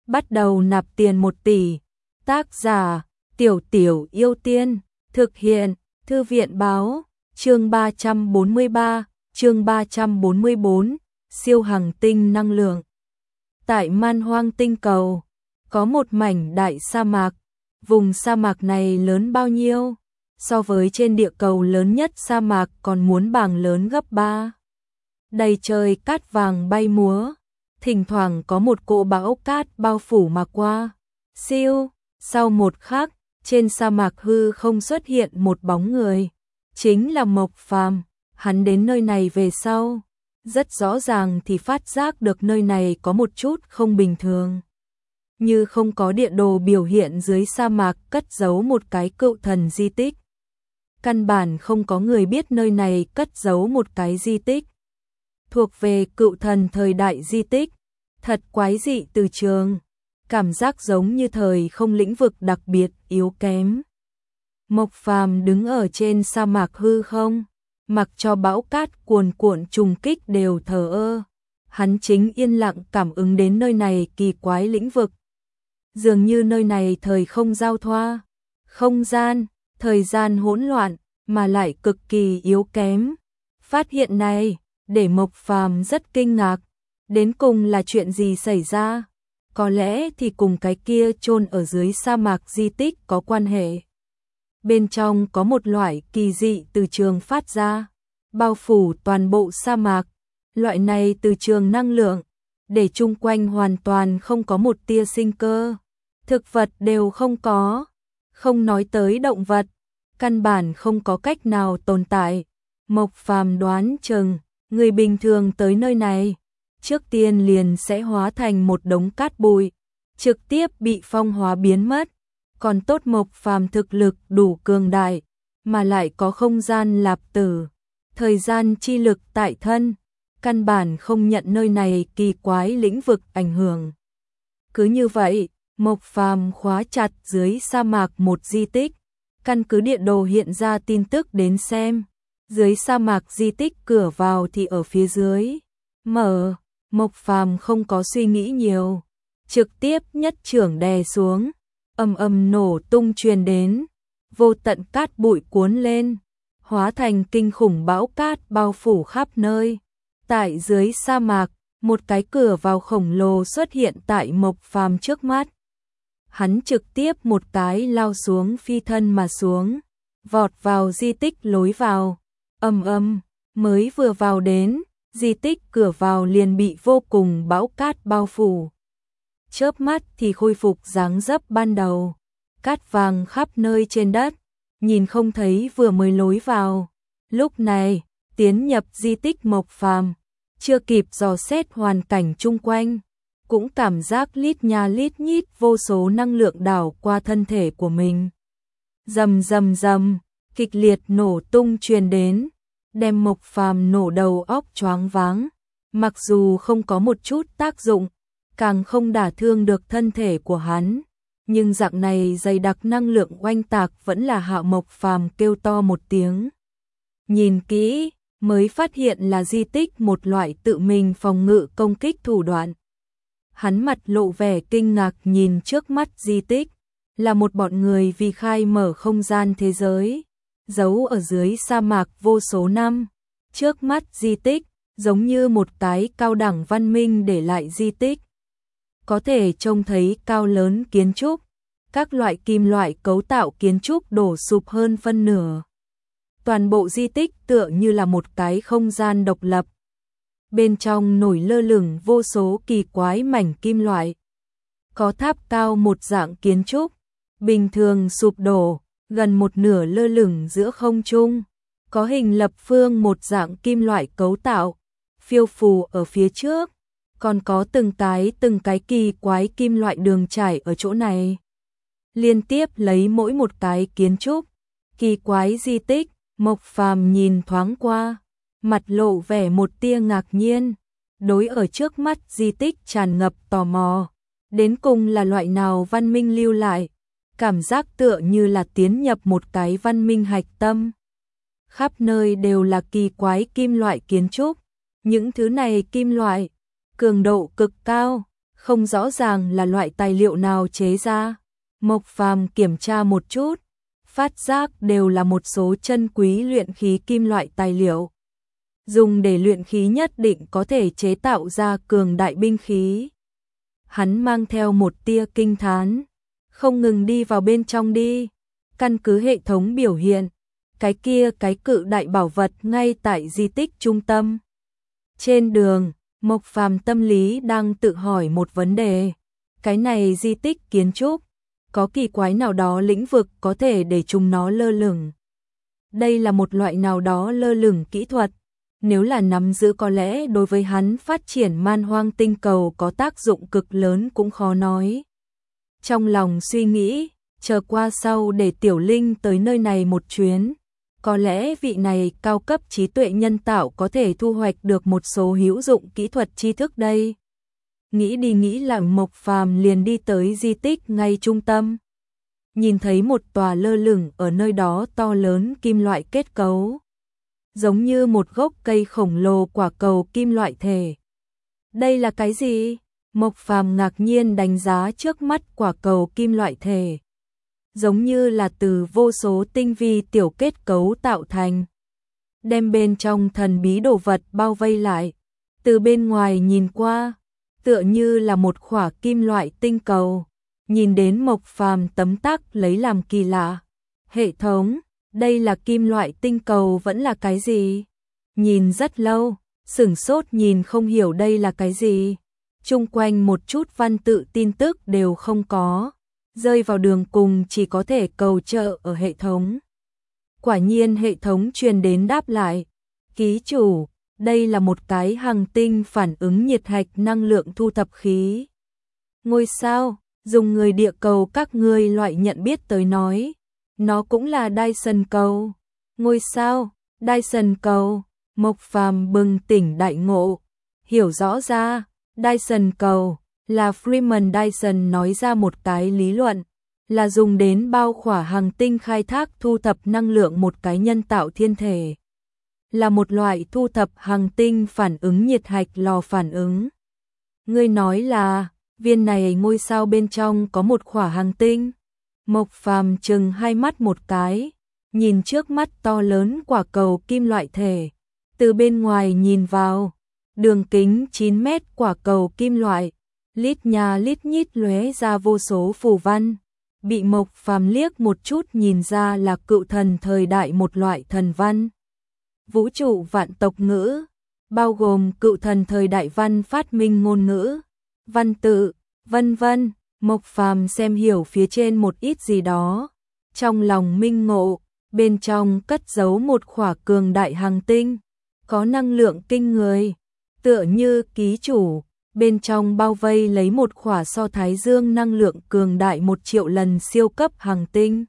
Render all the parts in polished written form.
bắt đầu nạp tiền 1 tỷ. Tác giả: Tiểu Tiểu Yêu Tiên. Thực hiện: Thư viện báo. Chương 343, chương 344, siêu hành tinh năng lượng. Tại Man Hoang tinh cầu, có một mảnh đại sa mạc. Vùng sa mạc này lớn bao nhiêu? So với trên địa cầu lớn nhất sa mạc còn muốn bằng lớn gấp 3. Đầy trời cát vàng bay múa, thỉnh thoảng có một cỗ bão cát bao phủ mà qua. Siêu, sau một khắc, trên sa mạc hư không xuất hiện một bóng người, chính là Mộc Phàm. Hắn đến nơi này về sau, rất rõ ràng thì phát giác được nơi này có một chút không bình thường. Như không có địa đồ biểu hiện dưới sa mạc cất giấu một cái cựu thần di tích. Căn bản không có người biết nơi này cất giấu một cái di tích thuộc về cựu thần thời đại di tích. Thật quái dị từ trường, cảm giác giống như thời không lĩnh vực đặc biệt yếu kém. Mộc Phàm đứng ở trên sa mạc hư không, mặc cho bão cát cuồn cuộn trùng kích đều thờ ơ. Hắn chính yên lặng cảm ứng đến nơi này kỳ quái lĩnh vực. Dường như nơi này thời không giao thoa, không gian, thời gian hỗn loạn, mà lại cực kỳ yếu kém. Phát hiện này, để Mộc Phàm rất kinh ngạc. Đến cùng là chuyện gì xảy ra? Có lẽ thì cùng cái kia chôn ở dưới sa mạc di tích có quan hệ. Bên trong có một loại kỳ dị từ trường phát ra, bao phủ toàn bộ sa mạc. Loại này từ trường năng lượng, để chung quanh hoàn toàn không có một tia sinh cơ. Thực vật đều không có, không nói tới động vật, căn bản không có cách nào tồn tại. Mộc Phàm đoán chừng, người bình thường tới nơi này, trước tiên liền sẽ hóa thành một đống cát bụi, trực tiếp bị phong hóa biến mất. Còn tốt Mộc Phàm thực lực đủ cường đại, mà lại có không gian lạp tử, thời gian chi lực tại thân, căn bản không nhận nơi này kỳ quái lĩnh vực ảnh hưởng. Cứ như vậy, Mộc Phàm khóa chặt dưới sa mạc một di tích, căn cứ địa đồ hiện ra tin tức đến xem, dưới sa mạc di tích cửa vào thì ở phía dưới. Mở, Mộc Phàm không có suy nghĩ nhiều, trực tiếp nhất chưởng đè xuống, ầm ầm nổ tung truyền đến, vô tận cát bụi cuốn lên, hóa thành kinh khủng bão cát bao phủ khắp nơi. Tại dưới sa mạc, một cái cửa vào khổng lồ xuất hiện tại Mộc Phàm trước mắt. Hắn trực tiếp một cái lao xuống phi thân mà xuống, vọt vào di tích lối vào. Mới vừa vào đến, di tích cửa vào liền bị vô cùng bão cát bao phủ. Chớp mắt thì khôi phục dáng dấp ban đầu, cát vàng khắp nơi trên đất, nhìn không thấy vừa mới lối vào. Lúc này, tiến nhập di tích Mộc Phàm, chưa kịp dò xét hoàn cảnh chung quanh, cũng cảm giác lít nha lít nhít vô số năng lượng đảo qua thân thể của mình. Rầm rầm rầm, kịch liệt nổ tung truyền đến, đem Mộc Phàm nổ đầu óc choáng váng. Mặc dù không có một chút tác dụng, càng không đả thương được thân thể của hắn, nhưng dạng này dày đặc năng lượng oanh tạc vẫn là hạ Mộc Phàm kêu to một tiếng. Nhìn kỹ, mới phát hiện là di tích một loại tự mình phòng ngự công kích thủ đoạn. Hắn mặt lộ vẻ kinh ngạc nhìn trước mắt di tích, là một bọn người vì khai mở không gian thế giới, giấu ở dưới sa mạc vô số năm. Trước mắt di tích, giống như một cái cao đẳng văn minh để lại di tích. Có thể trông thấy cao lớn kiến trúc, các loại kim loại cấu tạo kiến trúc đổ sụp hơn phân nửa. Toàn bộ di tích tựa như là một cái không gian độc lập. Bên trong nổi lơ lửng vô số kỳ quái mảnh kim loại. Có tháp cao một dạng kiến trúc, bình thường sụp đổ, gần một nửa lơ lửng giữa không trung. Có hình lập phương một dạng kim loại cấu tạo, phiêu phù ở phía trước. Còn có từng cái kỳ quái kim loại đường trải ở chỗ này. Liên tiếp lấy mỗi một cái kiến trúc, kỳ quái di tích, Mộc Phàm nhìn thoáng qua, mặt lộ vẻ một tia ngạc nhiên, đối ở trước mắt di tích tràn ngập tò mò, đến cùng là loại nào văn minh lưu lại, cảm giác tựa như là tiến nhập một cái văn minh hạch tâm. Khắp nơi đều là kỳ quái kim loại kiến trúc, những thứ này kim loại, cường độ cực cao, không rõ ràng là loại tài liệu nào chế ra. Mộc Phàm kiểm tra một chút, phát giác đều là một số chân quý luyện khí kim loại tài liệu. Dùng để luyện khí nhất định có thể chế tạo ra cường đại binh khí. Hắn mang theo một tia kinh thán, không ngừng đi vào bên trong đi. Căn cứ hệ thống biểu hiện, cái cự đại bảo vật ngay tại di tích trung tâm. Trên đường, Mộc Phàm tâm lý đang tự hỏi một vấn đề. Cái này di tích kiến trúc, có kỳ quái nào đó lĩnh vực có thể để chúng nó lơ lửng. Đây là một loại nào đó lơ lửng kỹ thuật. Nếu là nắm giữ có lẽ đối với hắn phát triển man hoang tinh cầu có tác dụng cực lớn cũng khó nói. Trong lòng suy nghĩ, chờ qua sau để Tiểu Linh tới nơi này một chuyến. Có lẽ vị này cao cấp trí tuệ nhân tạo có thể thu hoạch được một số hữu dụng kỹ thuật tri thức đây. Nghĩ đi nghĩ lại Mộc Phàm liền đi tới di tích ngay trung tâm. Nhìn thấy một tòa lơ lửng ở nơi đó to lớn kim loại kết cấu. Giống như một gốc cây khổng lồ quả cầu kim loại thể. Đây là cái gì? Mộc Phàm ngạc nhiên đánh giá trước mắt quả cầu kim loại thể. Giống như là từ vô số tinh vi tiểu kết cấu tạo thành. Đem bên trong thần bí đồ vật bao vây lại. Từ bên ngoài nhìn qua, tựa như là một khỏa kim loại tinh cầu. Nhìn đến Mộc Phàm tấm tắc lấy làm kỳ lạ. Hệ thống, đây là kim loại tinh cầu vẫn là cái gì? Nhìn rất lâu, sửng sốt nhìn không hiểu đây là cái gì. Chung quanh một chút văn tự tin tức đều không có. Rơi vào đường cùng chỉ có thể cầu trợ ở hệ thống. Quả nhiên hệ thống truyền đến đáp lại. Ký chủ, đây là một cái hành tinh phản ứng nhiệt hạch năng lượng thu thập khí. Ngôi sao, dùng người địa cầu các ngươi loại nhận biết tới nói. Nó cũng là Dyson cầu. Ngôi sao, Dyson cầu. Mộc Phàm bừng tỉnh đại ngộ. Hiểu rõ ra, Dyson cầu là Freeman Dyson nói ra một cái lý luận, là dùng đến bao khỏa hành tinh khai thác thu thập năng lượng một cái nhân tạo thiên thể. Là một loại thu thập hành tinh phản ứng nhiệt hạch lò phản ứng. Ngươi nói là, viên này ngôi sao bên trong có một khỏa hành tinh. Mộc Phàm chừng hai mắt một cái, nhìn trước mắt to lớn quả cầu kim loại thể. Từ bên ngoài nhìn vào, đường kính 9 mét quả cầu kim loại. Lít nhà lít nhít lóe ra vô số phù văn, bị Mộc Phàm liếc một chút nhìn ra là cựu thần thời đại một loại thần văn. Vũ trụ vạn tộc ngữ, bao gồm cựu thần thời đại văn phát minh ngôn ngữ, văn tự, vân vân. Mộc Phàm xem hiểu phía trên một ít gì đó, trong lòng minh ngộ, bên trong cất giấu một khỏa cường đại hành tinh, có năng lượng kinh người, tựa như ký chủ. Bên trong bao vây lấy một khỏa so thái dương năng lượng cường đại 1 triệu lần siêu cấp hành tinh.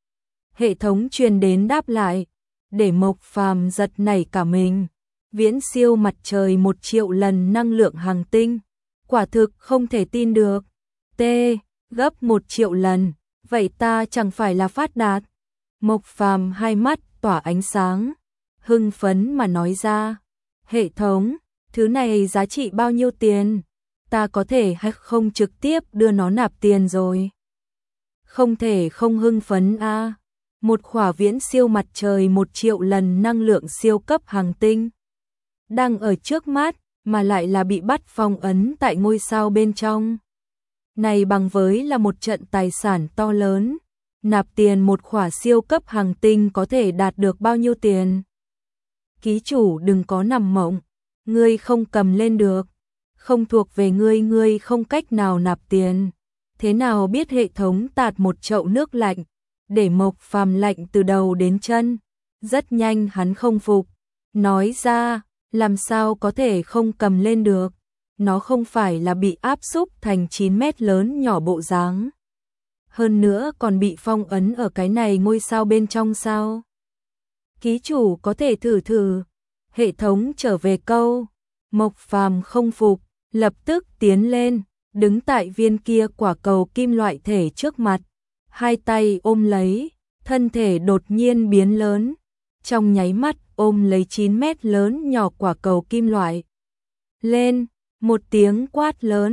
Hệ thống truyền đến đáp lại, để Mộc Phàm giật nảy cả mình. Viễn siêu mặt trời 1 triệu lần năng lượng hành tinh. Quả thực không thể tin được. T, gấp 1 triệu lần, vậy ta chẳng phải là phát đạt. Mộc Phàm hai mắt tỏa ánh sáng, hưng phấn mà nói ra. Hệ thống, thứ này giá trị bao nhiêu tiền? Ta có thể hay không trực tiếp đưa nó nạp tiền rồi? Không thể không hưng phấn a. Một khỏa viễn siêu mặt trời 1 triệu lần năng lượng siêu cấp hành tinh. Đang ở trước mắt, mà lại là bị bắt phong ấn tại ngôi sao bên trong. Này bằng với là một trận tài sản to lớn. Nạp tiền một khỏa siêu cấp hành tinh có thể đạt được bao nhiêu tiền? Ký chủ đừng có nằm mộng. Ngươi không cầm lên được, không thuộc về ngươi, ngươi không cách nào nạp tiền. Thế nào biết hệ thống tạt một chậu nước lạnh, để Mộc Phàm lạnh từ đầu đến chân. Rất nhanh hắn không phục, nói ra, làm sao có thể không cầm lên được, nó không phải là bị áp xúc thành 9 mét lớn nhỏ bộ dáng. Hơn nữa còn bị phong ấn ở cái này ngôi sao bên trong sao? Ký chủ có thể thử thử. Hệ thống trở về câu. Mộc Phàm không phục, lập tức tiến lên, đứng tại viên kia quả cầu kim loại thể trước mặt, hai tay ôm lấy, thân thể đột nhiên biến lớn, trong nháy mắt ôm lấy 9 mét lớn nhỏ quả cầu kim loại. Lên, một tiếng quát lớn,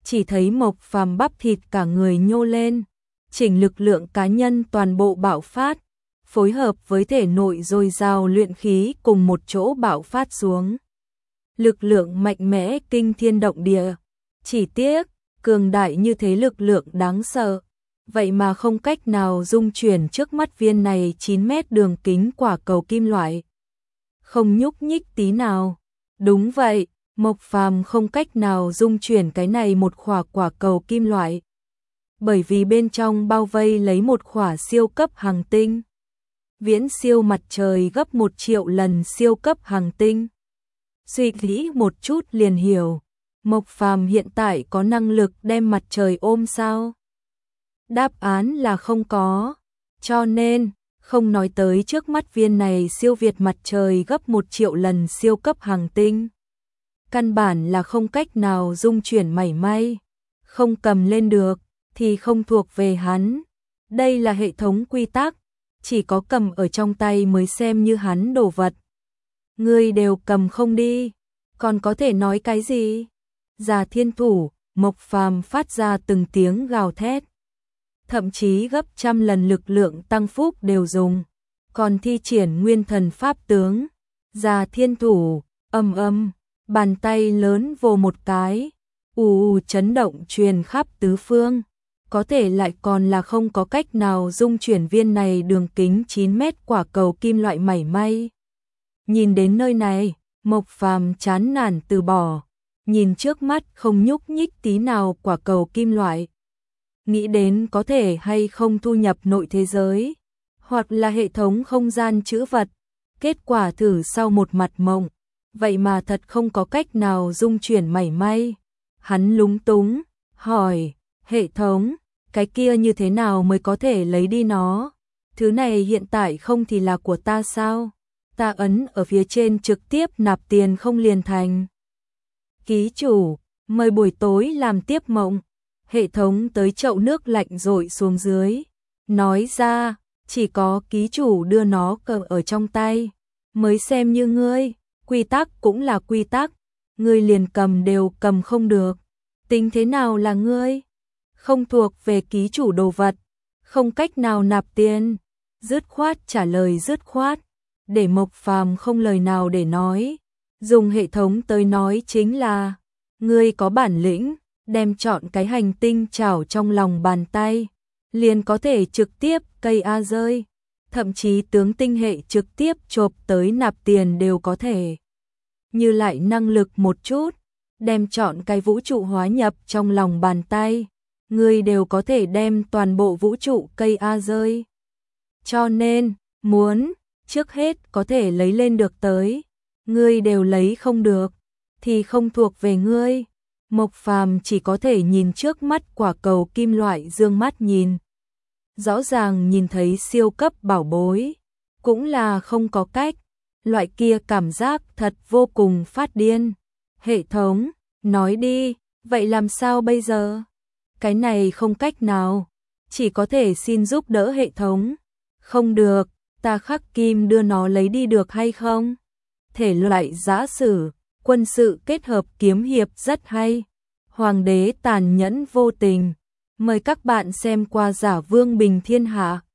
chỉ thấy Mộc Phàm bắp thịt cả người nhô lên, chỉnh lực lượng cá nhân toàn bộ bạo phát, phối hợp với thể nội dồi dào luyện khí cùng một chỗ bạo phát xuống. Lực lượng mạnh mẽ kinh thiên động địa, chỉ tiếc, cường đại như thế lực lượng đáng sợ, vậy mà không cách nào dung chuyển trước mắt viên này 9 mét đường kính quả cầu kim loại. Không nhúc nhích tí nào. Đúng vậy, Mộc Phàm không cách nào dung chuyển cái này một quả cầu kim loại. Bởi vì bên trong bao vây lấy một quả siêu cấp hành tinh. Viễn siêu mặt trời gấp 1 triệu lần siêu cấp hành tinh. Suy nghĩ một chút liền hiểu, Mộc Phàm hiện tại có năng lực đem mặt trời ôm sao? Đáp án là không có, cho nên, không nói tới trước mắt viên này siêu việt mặt trời gấp 1 triệu lần siêu cấp hành tinh. Căn bản là không cách nào dung chuyển mảy may, không cầm lên được, thì không thuộc về hắn. Đây là hệ thống quy tắc, chỉ có cầm ở trong tay mới xem như hắn đồ vật. Ngươi đều cầm không đi, còn có thể nói cái gì? Già thiên thủ, Mộc Phàm phát ra từng tiếng gào thét. Thậm chí gấp trăm lần lực lượng tăng phúc đều dùng, còn thi triển nguyên thần pháp tướng. Già thiên thủ, bàn tay lớn vồ một cái, chấn động truyền khắp tứ phương, có thể lại còn là không có cách nào dung chuyển viên này đường kính 9 mét quả cầu kim loại mảy may. Nhìn đến nơi này, Mộc Phàm chán nản từ bỏ, nhìn trước mắt không nhúc nhích tí nào quả cầu kim loại. Nghĩ đến có thể hay không thu nhập nội thế giới, hoặc là hệ thống không gian trữ vật, kết quả thử sau một mặt mộng, vậy mà thật không có cách nào dung chuyển mảy may. Hắn lúng túng, hỏi, hệ thống, cái kia như thế nào mới có thể lấy đi nó? Thứ này hiện tại không thì là của ta sao? Ta ấn ở phía trên trực tiếp nạp tiền không liền thành. Ký chủ, mời buổi tối làm tiếp mộng. Hệ thống tới chậu nước lạnh rội xuống dưới. Nói ra, chỉ có ký chủ đưa nó cầm ở trong tay, mới xem như ngươi. Quy tắc cũng là quy tắc, ngươi liền cầm đều cầm không được. Tính thế nào là ngươi? Không thuộc về ký chủ đồ vật, không cách nào nạp tiền. Dứt khoát trả lời dứt khoát, để Mộc Phàm không lời nào để nói. Dùng hệ thống tới nói chính là, ngươi có bản lĩnh, đem chọn cái hành tinh chảo trong lòng bàn tay, liền có thể trực tiếp cây A rơi, thậm chí tướng tinh hệ trực tiếp chộp tới nạp tiền đều có thể. Như lại năng lực một chút, đem chọn cái vũ trụ hóa nhập trong lòng bàn tay, ngươi đều có thể đem toàn bộ vũ trụ cây A rơi. Cho nên, muốn, trước hết có thể lấy lên được tới, ngươi đều lấy không được, thì không thuộc về ngươi. Mộc Phàm chỉ có thể nhìn trước mắt quả cầu kim loại dương mắt nhìn. Rõ ràng nhìn thấy siêu cấp bảo bối, cũng là không có cách, loại kia cảm giác thật vô cùng phát điên. Hệ thống, nói đi, vậy làm sao bây giờ? Cái này không cách nào, chỉ có thể xin giúp đỡ hệ thống. Không được, ta khắc kim đưa nó lấy đi được hay không? Thể loại giã sử, quân sự kết hợp kiếm hiệp rất hay. Hoàng đế tàn nhẫn vô tình. Mời các bạn xem qua Giả Vương Bình Thiên Hạ.